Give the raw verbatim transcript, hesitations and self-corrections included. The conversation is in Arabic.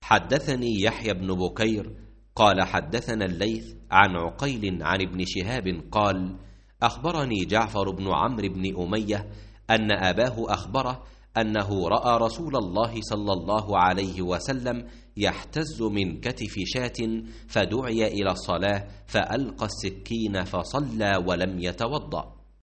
حدثني يحيى بن بكير قال حدثنا الليث عن عقيل عن ابن شهاب قال أخبرني جعفر بن عمرو بن أمية أن أباه أخبره أنه رأى رسول الله صلى الله عليه وسلم يحتز من كتف شاة فدعي إلى الصلاة فألقى السكين فصلى ولم يتوضأ.